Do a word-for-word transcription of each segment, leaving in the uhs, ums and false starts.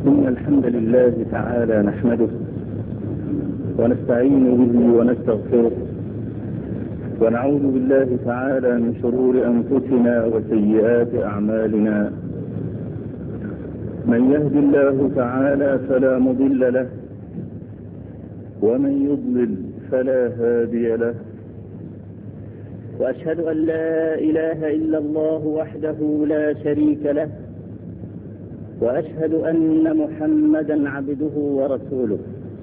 إن الحمد لله تعالى نحمده ونستعين به ونستغفره ونعوذ بالله تعالى من شرور أنفسنا وسيئات أعمالنا. من يهد الله تعالى فلا مضل له ومن يضلل فلا هادي له، وأشهد أن لا إله إلا الله وحده لا شريك له، وأشهد أن محمدا عبده ورسوله.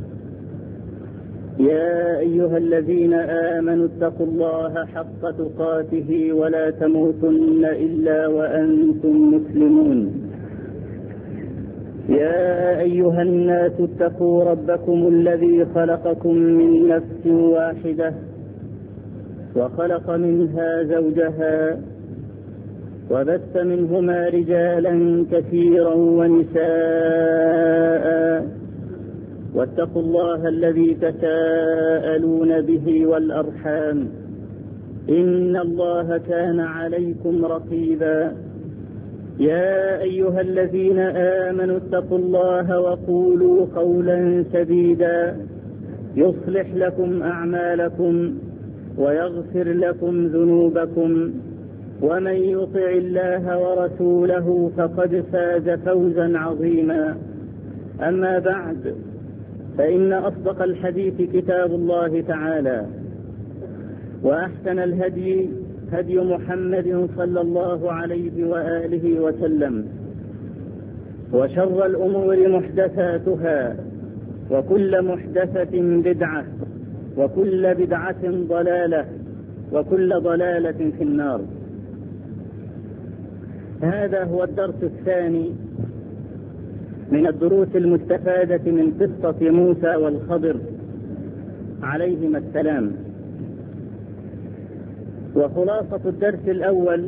يا أيها الذين آمنوا اتقوا الله حق تقاته ولا تموتن إلا وأنتم مسلمون. يا أيها الناس اتقوا ربكم الذي خلقكم من نفس واحدة وخلق منها زوجها وبث منهما رجالا كثيرا ونساء، واتقوا الله الذي تساءلون به والأرحام إن الله كان عليكم رقيبا. يا أيها الذين آمنوا اتقوا الله وقولوا قولا سديدا يصلح لكم أعمالكم ويغفر لكم ذنوبكم، ومن يطع الله ورسوله فقد فاز فوزا عظيما. أما بعد، فإن أصدق الحديث كتاب الله تعالى، وأحسن الهدي هدي محمد صلى الله عليه وآله وسلم، وشر الأمور محدثاتها، وكل محدثة بدعة، وكل بدعة ضلالة، وكل ضلالة في النار. هذا هو الدرس الثاني من الدروس المستفادة من قصة موسى والخضر عليهما السلام. وخلاصة الدرس الأول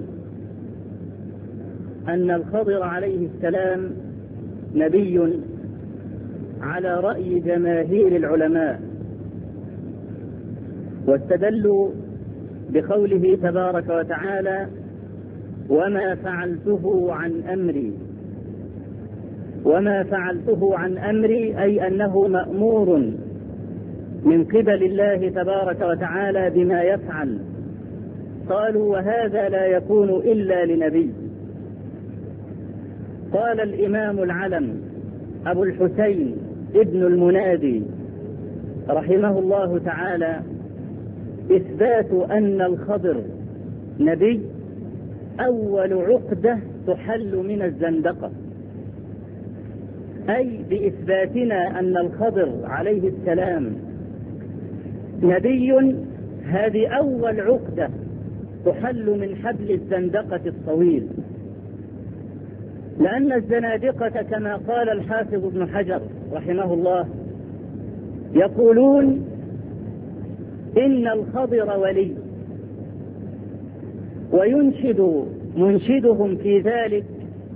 أن الخضر عليه السلام نبي على رأي جماهير العلماء، واستدلوا بقوله تبارك وتعالى: وما فعلته عن أمري. وما فعلته عن أمري أي أنه مأمور من قبل الله تبارك وتعالى بما يفعل. قالوا: وهذا لا يكون إلا لنبي. قال الإمام العلم أبو الحسين ابن المنادي رحمه الله تعالى: إثبات أن الخضر نبي أول عقدة تحل من الزندقة، أي بإثباتنا أن الخضر عليه السلام نبي، هذه أول عقدة تحل من حبل الزندقة الطويل. لأن الزنادقة كما قال الحافظ ابن حجر رحمه الله يقولون إن الخضر ولي، وينشد منشدهم في ذلك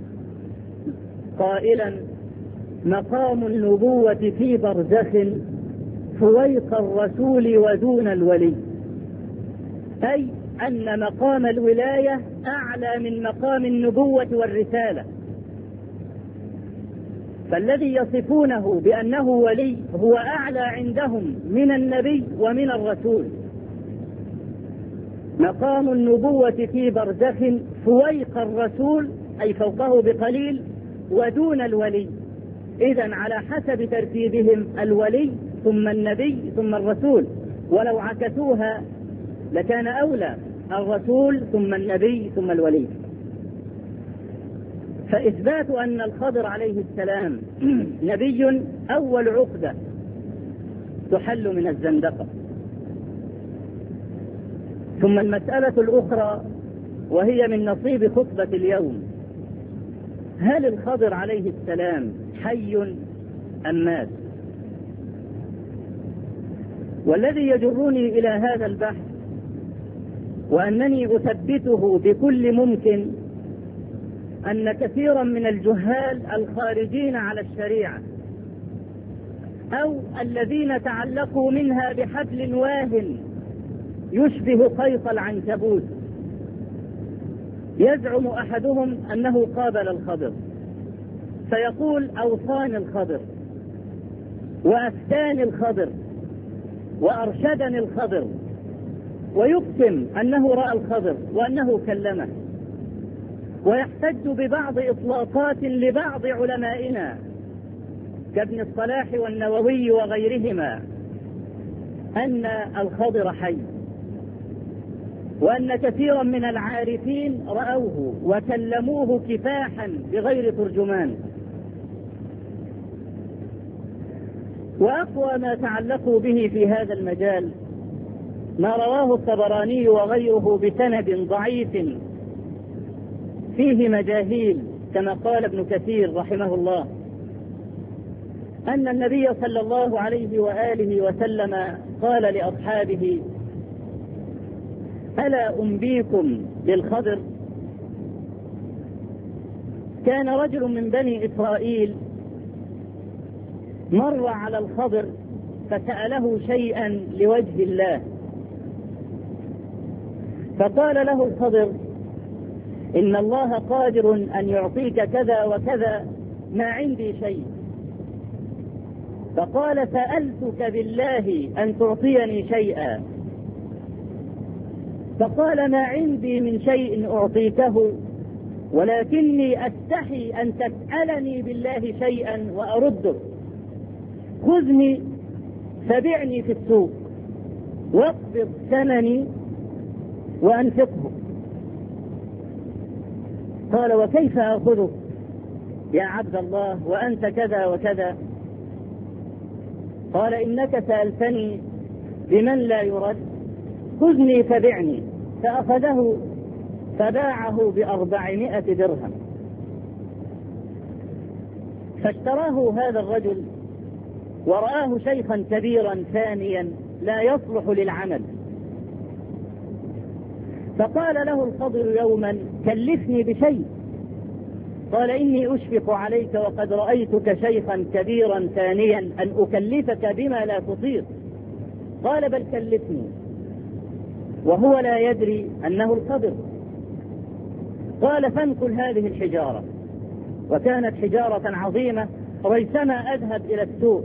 قائلا: مقام النبوة في برزخ فويق الرسول ودون الولي، أي أن مقام الولاية أعلى من مقام النبوة والرسالة. فالذي يصفونه بأنه ولي هو أعلى عندهم من النبي ومن الرسول. مقام النبوة في برزخ فويق الرسول أي فوقه بقليل ودون الولي. إذن على حسب ترتيبهم الولي ثم النبي ثم الرسول، ولو عكسوها لكان أولى الرسول ثم النبي ثم الولي. فإثبات أن الخضر عليه السلام نبي أول عقدة تحل من الزندقة. ثم المسألة الأخرى وهي من نصيب خطبة اليوم: هل الخضر عليه السلام حي أم مات؟ والذي يجرني إلى هذا البحث وأنني أثبته بكل ممكن أن كثيرا من الجهال الخارجين على الشريعة أو الذين تعلقوا منها بحبل واهن يشبه قيص العنكبوت يزعم أحدهم أنه قابل الخضر، فيقول أوصاني الخضر وأفتاني الخضر وأرشدني الخضر، ويقسم أنه رأى الخضر وأنه كلمه، ويحتج ببعض إطلاقات لبعض علمائنا كابن الصلاح والنووي وغيرهما أن الخضر حي، وأن كثيرا من العارفين رأوه وكلموه كفاحا بغير ترجمان. وأقوى ما تعلقوا به في هذا المجال ما رواه الطبراني وغيره بسند ضعيف فيه مجاهيل، كما قال ابن كثير رحمه الله، أن النبي صلى الله عليه وآله وسلم قال لأصحابه: ألا أنبيكم بالخضر؟ كان رجل من بني إسرائيل مر على الخضر فسأله شيئا لوجه الله، فقال له الخضر: إن الله قادر أن يعطيك كذا وكذا، ما عندي شيء. فقال: سألتك بالله أن تعطيني شيئا. فقال: ما عندي من شيء أعطيته، ولكني أستحي أن تسألني بالله شيئا وأردك. خذني فبعني في السوق واقبض ثمني وأنفقه. قال: وكيف آخذه يا عبد الله وأنت كذا وكذا؟ قال: إنك سألتني بمن لا يرد، خذني فبعني. فأخذه فباعه بأربعمائة درهم. فاشتراه هذا الرجل ورآه شيخا كبيرا ثانيا لا يصلح للعمل، فقال له الخضر يوما: كلفني بشيء. قال: إني أشفق عليك وقد رأيتك شيخا كبيرا ثانيا أن أكلفك بما لا تطيق. قال: بل كلفني، وهو لا يدري أنه الخضر. قال: فانقل هذه الحجارة، وكانت حجارة عظيمة ريثما أذهب إلى السوق.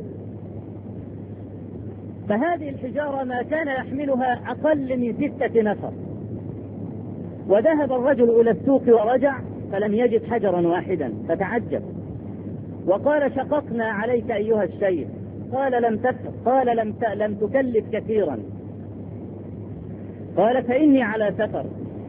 فهذه الحجارة ما كان يحملها أقل من ستة نفر. وذهب الرجل إلى السوق ورجع فلم يجد حجرا واحدا، فتعجب وقال: شققنا عليك أيها الشيخ. قال: لم تفعل. قال: لم لم تكلف كثيرا. قال: فإني على سفر،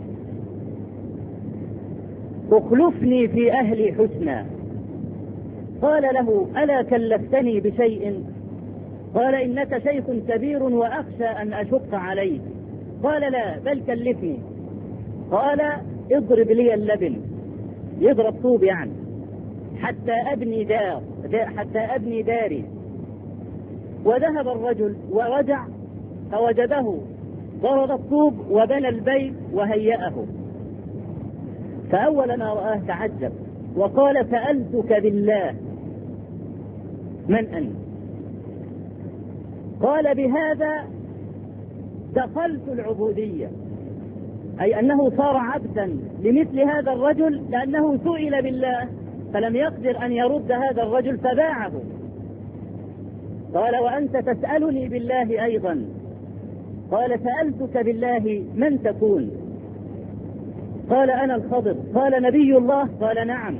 اخلفني في أهلي حسنا. قال له: ألا كلفتني بشيء؟ قال: إنك شيخ كبير وأخشى أن أشق عليك. قال: لا، بل كلفني. قال: اضرب لي اللبن، يضرب طوب يعني، حتى أبني دار حتى أبني داري. وذهب الرجل ورجع فوجده ضرب الطوب وبنى البيت وهيأه. فأول ما رآه تعجب وقال: سألتك بالله من أنت؟ قال: بهذا دخلت العبودية، أي أنه صار عبدا لمثل هذا الرجل، لأنه سئل بالله فلم يقدر أن يرد هذا الرجل فباعه. قال: وأنت تسألني بالله أيضا؟ قال: سألتك بالله من تكون؟ قال: أنا الخضر. قال: نبي الله؟ قال: نعم.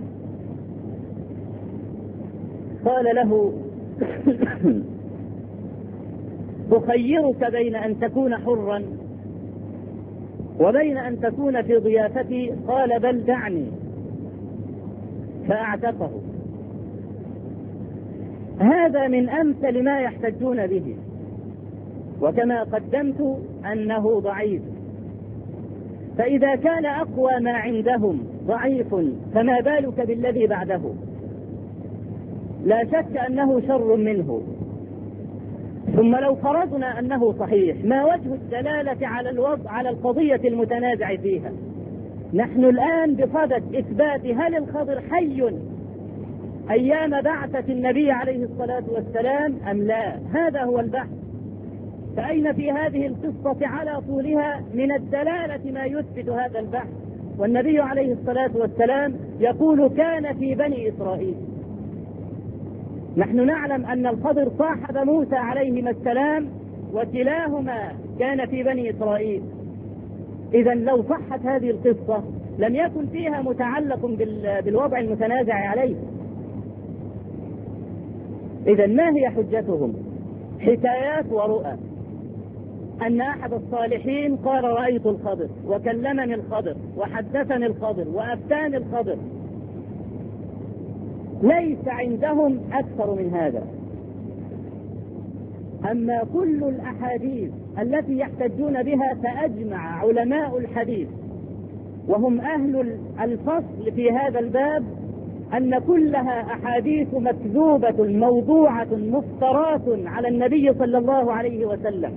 قال له: أخيرك بين أن تكون حرا وبين أن تكون في ضيافتي. قال: بل دعني. فأعتقه. هذا من أمثل ما يحتجون به، وكما قدمت أنه ضعيف. فإذا كان أقوى ما عندهم ضعيف فما بالك بالذي بعده؟ لا شك أنه شر منه. ثم لو فرضنا أنه صحيح، ما وجه الدلالة على الوضع على القضية المتنازع فيها؟ نحن الآن بصدد إثبات هل الخضر حي أيام بعثة النبي عليه الصلاة والسلام أم لا. هذا هو البحث. فأين في هذه القصة على طولها من الدلالة ما يثبت هذا البحث؟ والنبي عليه الصلاة والسلام يقول: كان في بني إسرائيل. نحن نعلم أن الخضر صاحب موسى عليهما السلام، وكلاهما كان في بني إسرائيل. إذا لو صحت هذه القصة لم يكن فيها متعلق بالوضع المتنازع عليه. إذا ما هي حجتهم؟ حكايات ورؤى، أن أحد الصالحين قال رأيت الخضر وكلمني الخضر وحدثني الخضر وأفتاني الخضر. ليس عندهم أكثر من هذا. أما كل الأحاديث التي يحتجون بها فأجمع علماء الحديث وهم أهل الفصل في هذا الباب أن كلها أحاديث مكذوبة موضوعة مفترات على النبي صلى الله عليه وسلم.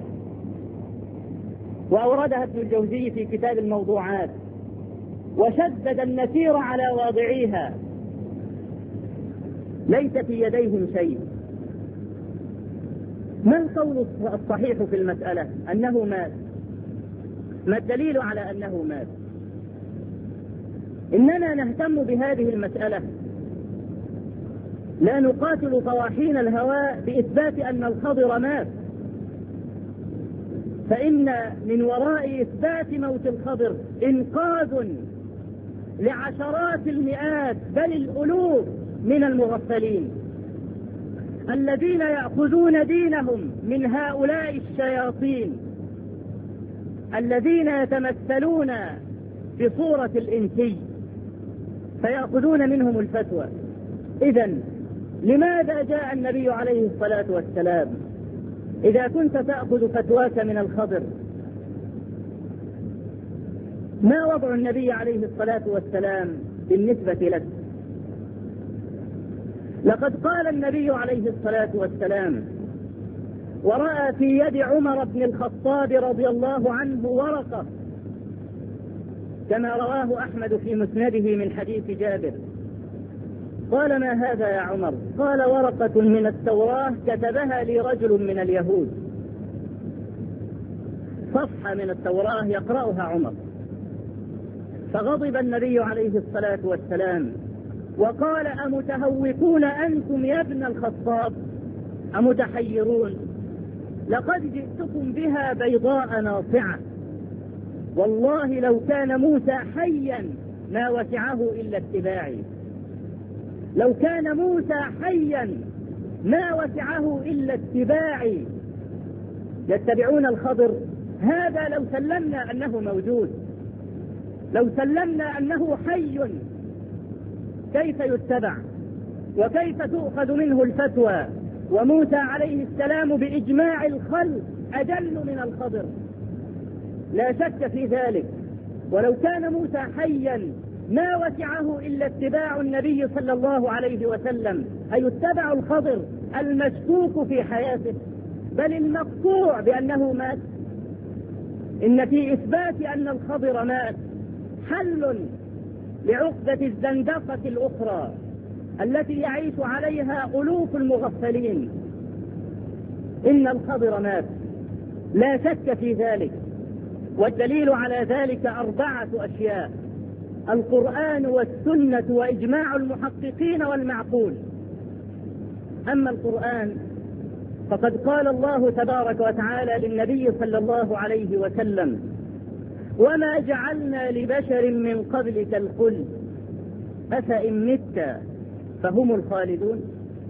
وأوردها ابن الجوزي في كتاب الموضوعات، وشدد النسير على واضعيها. ليس في يديهم شيء. ما القول الصحيح في المسألة؟ أنه مات. ما الدليل على أنه مات؟ إننا نهتم بهذه المسألة، لا نقاتل طواحين الهواء بإثبات أن الخضر مات، فإن من وراء إثبات موت الخضر إنقاذ لعشرات المئات بل الألوف من المغفلين الذين يأخذون دينهم من هؤلاء الشياطين الذين يتمثلون بصورة الإنسي فيأخذون منهم الفتوى. إذن لماذا جاء النبي عليه الصلاة والسلام؟ إذا كنت تأخذ فتواك من الخضر، ما وضع النبي عليه الصلاة والسلام بالنسبة لك؟ لقد قال النبي عليه الصلاة والسلام: ورأى في يد عمر بن الخطاب رضي الله عنه ورقة، كما رواه أحمد في مسنده من حديث جابر. قال: ما هذا يا عمر؟ قال: ورقة من التوراة كتبها لي رجل من اليهود. صفحة من التوراة يقرأها عمر. فغضب النبي عليه الصلاة والسلام وقال: أمتهوكون أنتم يا ابن الخطاب؟ أمتحيرون؟ لقد جئتكم بها بيضاء ناصعة، والله لو كان موسى حيا ما وسعه إلا اتباعي. لو كان موسى حيا ما وسعه إلا اتباعي. يتبعون الخضر، هذا لو سلمنا أنه موجود، لو سلمنا أنه حي، كيف يتبع وكيف تؤخذ منه الفتوى؟ وموسى عليه السلام بإجماع الخلق أجل من الخضر، لا شك في ذلك. ولو كان موسى حيا ما وسعه إلا اتباع النبي صلى الله عليه وسلم. أيتبع الخضر المشكوك في حياته بل المقطوع بأنه مات؟ إن في إثبات أن الخضر مات حل لعقدة الزندقة الأخرى التي يعيش عليها ألوف المغفلين. إن الخضر مات، لا شك في ذلك، والدليل على ذلك أربعة أشياء: القرآن والسنة وإجماع المحققين والمعقول. أما القرآن فقد قال الله تبارك وتعالى للنبي صلى الله عليه وسلم: وما جعلنا لبشر من قبلك الخلد أفإن مت فهم الخالدون.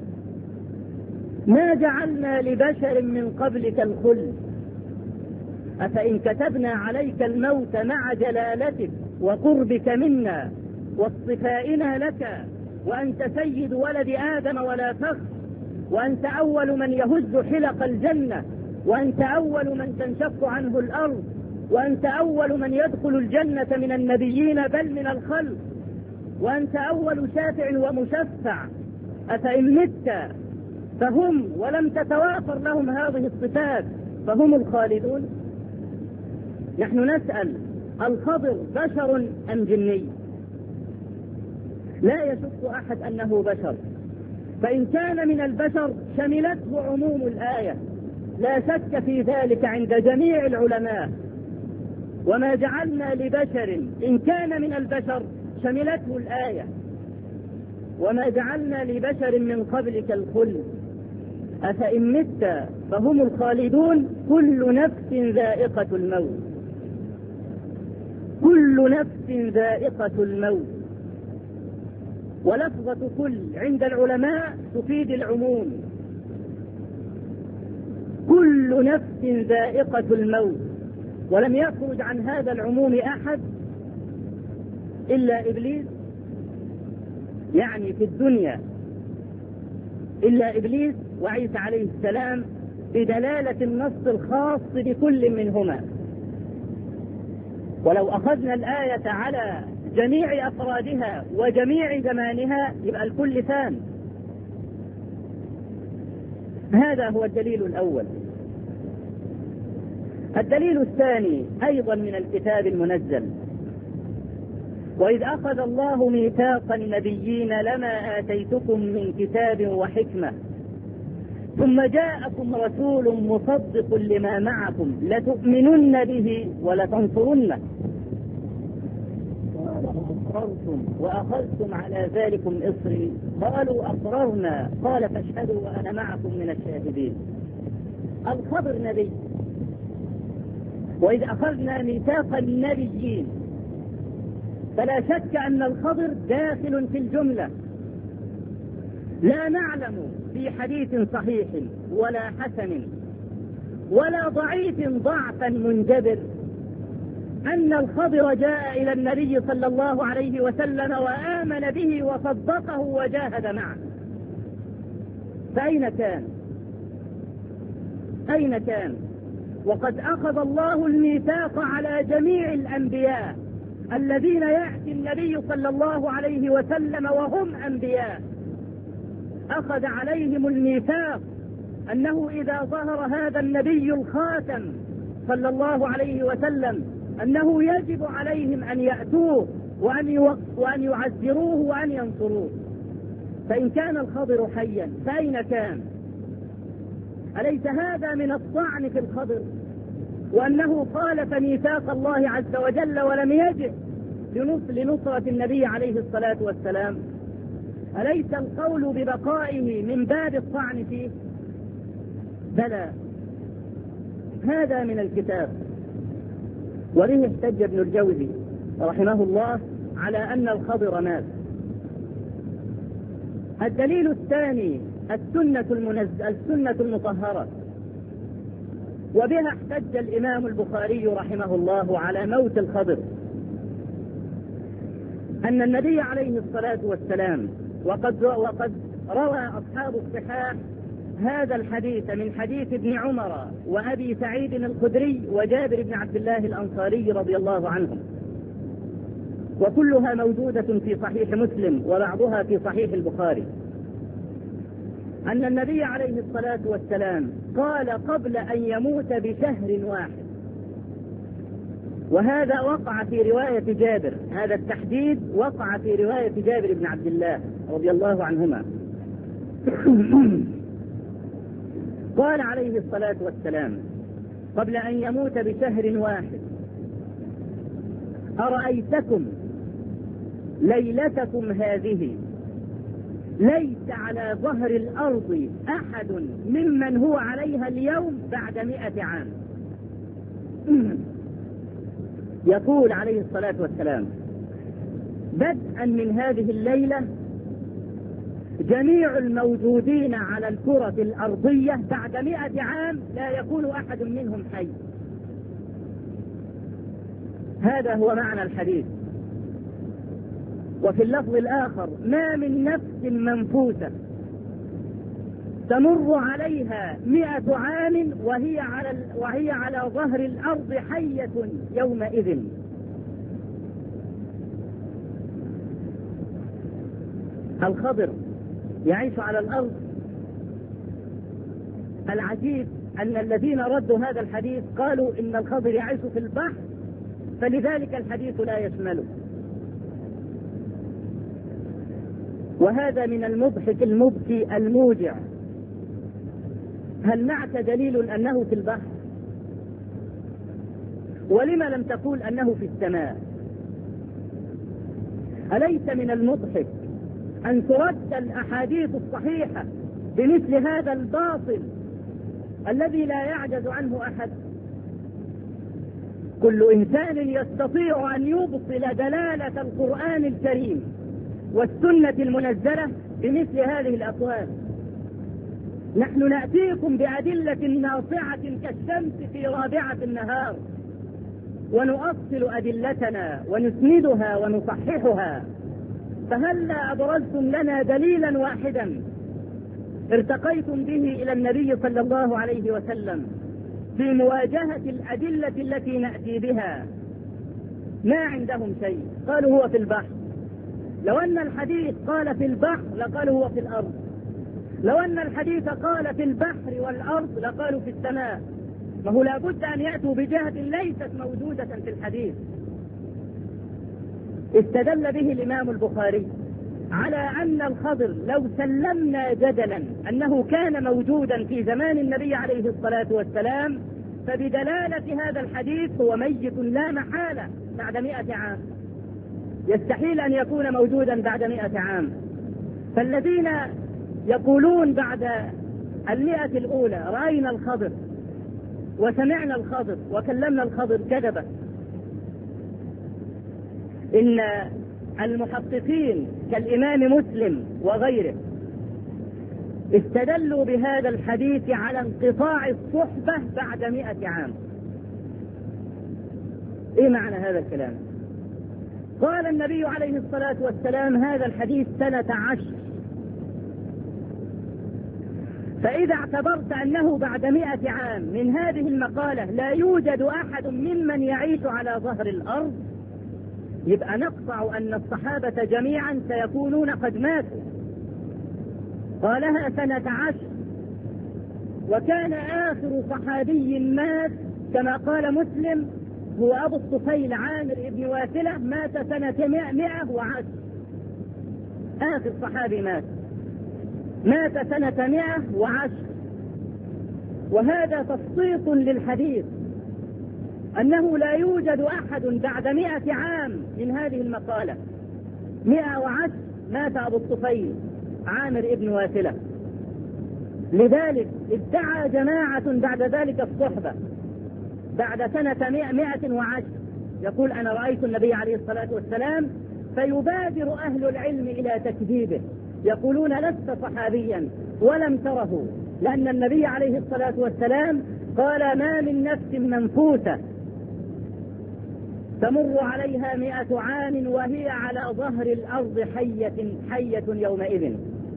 ما جعلنا لبشر من قبلك الخلد أفإن كتبنا عليك الموت مع جلالتك وقربك منا واصطفائنا لك وأنت سيد ولد آدم ولا فخر، وأنت أول من يهز حلق الجنة، وأنت أول من تنشق عنه الأرض، وأنت أول من يدخل الجنة من النبيين بل من الخلق، وأنت أول شافع ومشفع. أفإن مت فهم ولم تتوافر لهم هذه الصفات فهم الخالدون. نحن نسأل: الخضر بشر أم جني؟ لا يشك أحد أنه بشر، فإن كان من البشر شملته عموم الآية، لا شك في ذلك عند جميع العلماء. وما جعلنا لبشر إن كان من البشر شملته الآية. وما جعلنا لبشر من قبلك الخلد أفإن مت فهم الخالدون كل نفس ذائقة الموت كل نفس ذائقة الموت. ولفظة كل عند العلماء تفيد العموم، كل نفس ذائقة الموت، ولم يخرج عن هذا العموم أحد إلا إبليس، يعني في الدنيا إلا إبليس وعيسى عليه السلام، بدلالة النص الخاص بكل منهما. ولو أخذنا الآية على جميع أفرادها وجميع زمانها يبقى الكل ثان. هذا هو الدليل الأول. الدليل الثاني أيضا من الكتاب المنزل: وإذ أخذ الله ميثاق النبيين لما آتيتكم من كتاب وحكمة ثم جاءكم رسول مصدق لما معكم لتؤمنن به ولتنصرنه أقررتم وأخذتم على ذلكم إصري قالوا أقررنا قال فاشهدوا وأنا معكم من الشاهدين. الخضر نبي، وإذ أخذنا ميثاق النبيين، فلا شك أن الخضر داخل في الجملة. لا نعلم في حديث صحيح ولا حسن ولا ضعيف ضعفا منجبر أن الخضر جاء إلى النبي صلى الله عليه وسلم وآمن به وصدقه وجاهد معه. فأين كان؟ أين كان؟ وقد أخذ الله الميثاق على جميع الأنبياء الذين يأتي النبي صلى الله عليه وسلم وهم أنبياء، أخذ عليهم الميثاق أنه إذا ظهر هذا النبي الخاتم صلى الله عليه وسلم أنه يجب عليهم أن يأتوه وأن وأن يعزروه وأن ينصروه. فإن كان الخضر حيا فأين كان؟ أليس هذا من الطعن في الخضر وأنه خالف ميثاق الله عز وجل ولم يجئ لنصرة النبي عليه الصلاة والسلام؟ أليس القول ببقائه من باب الطعن فيه؟ بلى، هذا من الكتاب. وبه احتج ابن الجوزي رحمه الله على أن الخضر مات. الدليل الثاني السنة المنزل السنة المطهرة، وبها احتج الإمام البخاري رحمه الله على موت الخضر، أن النبي عليه الصلاة والسلام وقد وقد روى أصحاب الصحاح هذا الحديث من حديث ابن عمر وأبي سعيد الخدري وجابر بن عبد الله الأنصاري رضي الله عنهم، وكلها موجودة في صحيح مسلم وبعضها في صحيح البخاري، أن النبي عليه الصلاة والسلام قال قبل أن يموت بشهر واحد، وهذا وقع في رواية جابر، هذا التحديد وقع في رواية جابر بن عبد الله رضي الله عنهما. قال عليه الصلاة والسلام قبل أن يموت بشهر واحد: أرأيتكم ليلتكم هذه ليس على ظهر الأرض أحد ممن هو عليها اليوم بعد مئة عام. يقول عليه الصلاة والسلام: بدءا من هذه الليلة جميع الموجودين على الكرة الأرضية بعد مئة عام لا يكون أحد منهم حي. هذا هو معنى الحديث. وفي اللفظ الآخر: ما من نفس منفوسة تمر عليها مئة عام وهي على وهي على ظهر الأرض حية يومئذ. الخضر يعيش على الأرض. العجيب أن الذين ردوا هذا الحديث قالوا إن الخضر يعيش في البحر فلذلك الحديث لا يشمله. وهذا من المضحك المبكي الموجع. هل معك دليل أنه في البحر؟ ولم لم تقول أنه في السماء؟ أليس من المضحك أن ترد الأحاديث الصحيحة بمثل هذا الباطل الذي لا يعجز عنه أحد. كل إنسان يستطيع أن يبطل دلالة القرآن الكريم والسنة المنزلة بمثل هذه الأقوال. نحن نأتيكم بأدلة ناصعة كالشمس في رابعة النهار، ونؤصل أدلتنا ونسندها ونصححها، فهلا أبرزتم لنا دليلا واحدا ارتقيتم به إلى النبي صلى الله عليه وسلم في مواجهة الأدلة التي نأتي بها؟ ما عندهم شيء، قالوا هو في البحر. لو أن الحديث قال في البحر لقالوا هو في الأرض، لو أن الحديث قال في البحر والأرض لقالوا في السماء. فهو لابد أن يأتوا بجهة ليست موجودة في الحديث. استدل به الإمام البخاري على أن الخضر لو سلمنا جدلا أنه كان موجودا في زمان النبي عليه الصلاة والسلام، فبدلالة هذا الحديث هو ميت لا محالة بعد مئة عام، يستحيل أن يكون موجودا بعد مئة عام. فالذين يقولون بعد المئة الأولى رأينا الخضر وسمعنا الخضر وكلمنا الخضر كذبة. إن المحققين كالإمام مسلم وغيره استدلوا بهذا الحديث على انقطاع الصحبة بعد مئة عام. إيه معنى هذا الكلام؟ قال النبي عليه الصلاة والسلام هذا الحديث سنة عشر، فإذا اعتبرت أنه بعد مئة عام من هذه المقالة لا يوجد أحد ممن يعيش على ظهر الأرض، يبقى نقطع أن الصحابة جميعا سيكونون قد ماتوا. قالها سنة عشر، وكان آخر صحابي مات كما قال مسلم هو أبو الطفيل عامر بن واثلة، مات سنة مئة وعشر. آخر صحابي مات مات سنة مئة وعشر. وهذا تفصيص للحديث أنه لا يوجد أحد بعد مئة عام من هذه المقالة. مئة وعشر مات أبو الطفيل عامر ابن واثلة. لذلك ادعى جماعة بعد ذلك الصحبة بعد سنة مئة وعشر، يقول أنا رأيت النبي عليه الصلاة والسلام، فيبادر أهل العلم إلى تكذيبه، يقولون لست صحابيا ولم تره، لأن النبي عليه الصلاة والسلام قال ما من نفس منفوسة تمر عليها مئة عام وهي على ظهر الأرض حية حية يومئذ.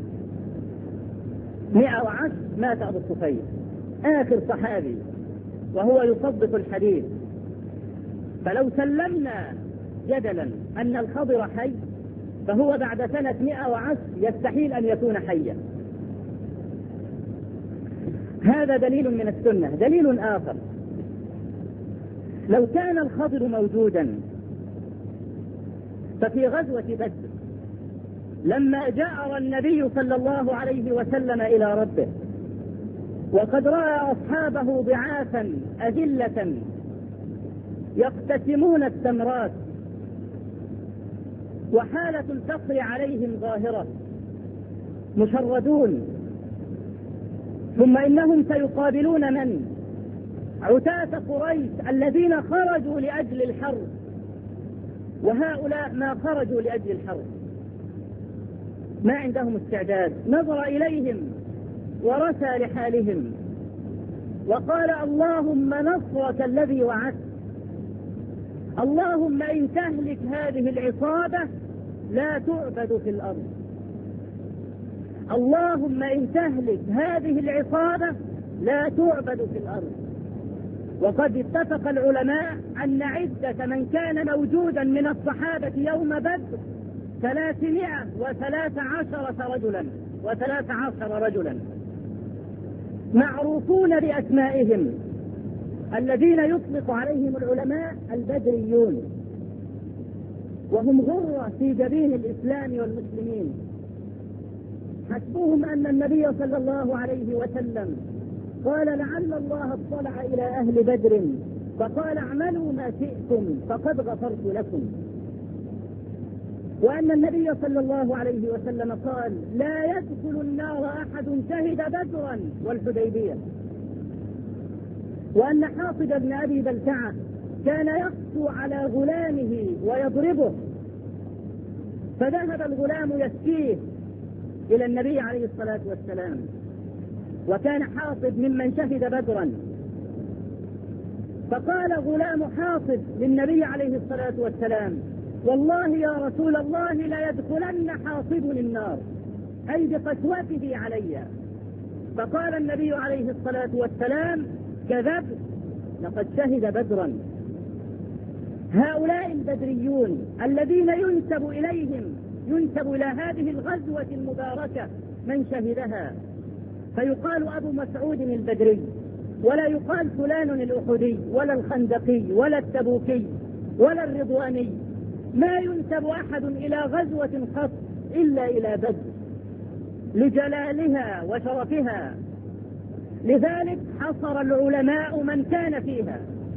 مئة وعشر مات أبو الطفيل آخر صحابي وهو يصدق الحديث. فلو سلمنا جدلا أن الخضر حي فهو بعد سنة مئة وعشر يستحيل أن يكون حيا. هذا دليل من السنة. دليل آخر، لو كان الخضر موجودا ففي غزوة بدر لما جاء النبي صلى الله عليه وسلم إلى ربه وقد رأى أصحابه ضعافا أذلة يقتسمون التمرات وحالة الفقر عليهم ظاهرة مشردون، ثم إنهم سيقابلون من؟ عتاة قريش الذين خرجوا لأجل الحرب، وهؤلاء ما خرجوا لأجل الحرب، ما عندهم استعداد. نظر إليهم ورثى لحالهم وقال اللهم نصرك الذي وعدت، اللهم إن تهلك هذه العصابة لا تعبد في الأرض، اللهم إن تهلك هذه العصابة لا تعبد في الأرض. وقد اتفق العلماء أن عدة من كان موجودا من الصحابة يوم بدر ثلاثمائة وثلاث عشرة رجلا وثلاث عشر رجلا معروفون بأسمائهم الذين يطلق عليهم العلماء البدريون، وهم غرة في جبين الإسلام والمسلمين. حسبهم أن النبي صلى الله عليه وسلم قال لعل الله اطلع إلى أهل بدر فقال اعملوا ما شئتم فقد غفرت لكم. وأن النبي صلى الله عليه وسلم قال لا يدخل النار أحد شهد بدرا والحديبية. وأن حاطب بن أبي بلتعة كان يقسو على غلامه ويضربه، فذهب الغلام يشكيه إلى النبي عليه الصلاة والسلام، وكان حاطب ممن شهد بدرا. فقال غلام حاطب للنبي عليه الصلاة والسلام والله يا رسول الله لا يدخلن حاطب النار، أي بقسوته علي. فقال النبي عليه الصلاة والسلام كذب، لقد شهد بدرا. هؤلاء البدريون الذين ينسب إليهم ينسب إلى هذه الغزوة المباركة من شهدها، فيقال أبو مسعود البدري، ولا يقال فلان الأحدي ولا الخندقي ولا التبوكي ولا الرضواني. ما ينسب أحد إلى غزوة قط إلا إلى بدر لجلالها وشرفها. لذلك حصر العلماء من كان فيها.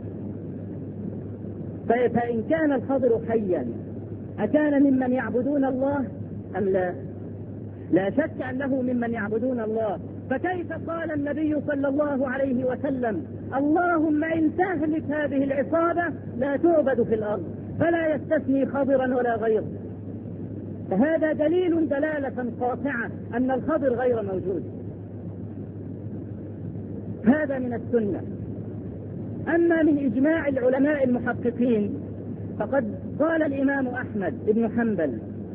فإن كان الخضر حيا أكان ممن يعبدون الله أم لا؟ لا شك أنه ممن يعبدون الله. فكيف قال النبي صلى الله عليه وسلم اللهم إن تهلك هذه العصابة لا تعبد في الأرض، فلا يستثني خضرا ولا غيره. فهذا دليل دلالة قاطعة أن الخضر غير موجود. هذا من السنة. أما من إجماع العلماء المحققين فقد قال الإمام أحمد بن حنبل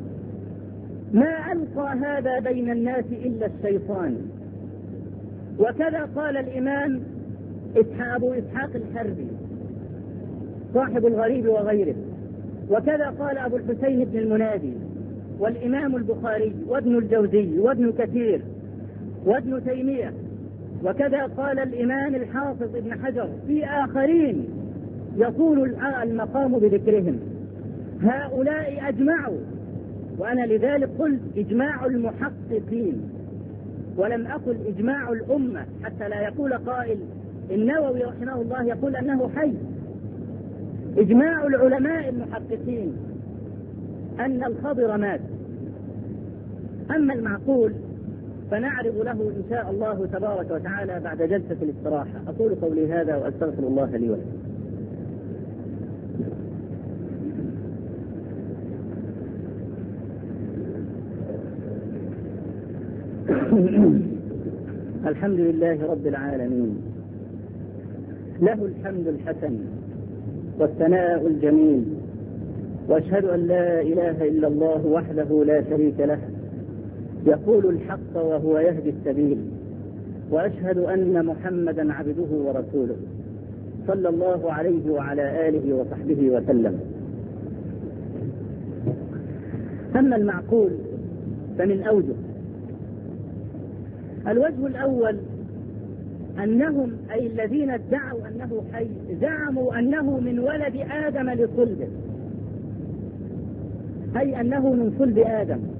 ما ألقى هذا بين الناس إلا الشيطان. وكذا قال الإمام أبو إسحاق الحربي صاحب الغريب وغيره. وكذا قال أبو الحسين بن المنادي والإمام البخاري وابن الجوزي وابن كثير وابن تيمية. وكذا قال الإمام الحافظ ابن حجر في آخرين يطول المقام بذكرهم. هؤلاء أجمعوا، وأنا لذلك قلت إجماع المحققين ولم أقل إجماع الأمة، حتى لا يقول قائل النووي رحمه الله يقول أنه حي. إجماع العلماء المحققين أن الخضر مات. أما المعقول فنعرض له إن شاء الله تبارك وتعالى بعد جلسة الاستراحة. أقول قولي هذا وأستغفر الله لي ولكم. الحمد لله رب العالمين، له الحمد الحسن والثناء الجميل، وأشهد أن لا إله إلا الله وحده لا شريك له يقول الحق وهو يهدي السبيل، وأشهد أن محمدا عبده ورسوله صلى الله عليه وعلى آله وصحبه وسلم. أما المعقول فمن أوجه. الوجه الأول أنهم أي الذين ادعوا أنه حي زعموا أنه من ولد آدم لصلبه، أي أنه من صلب آدم،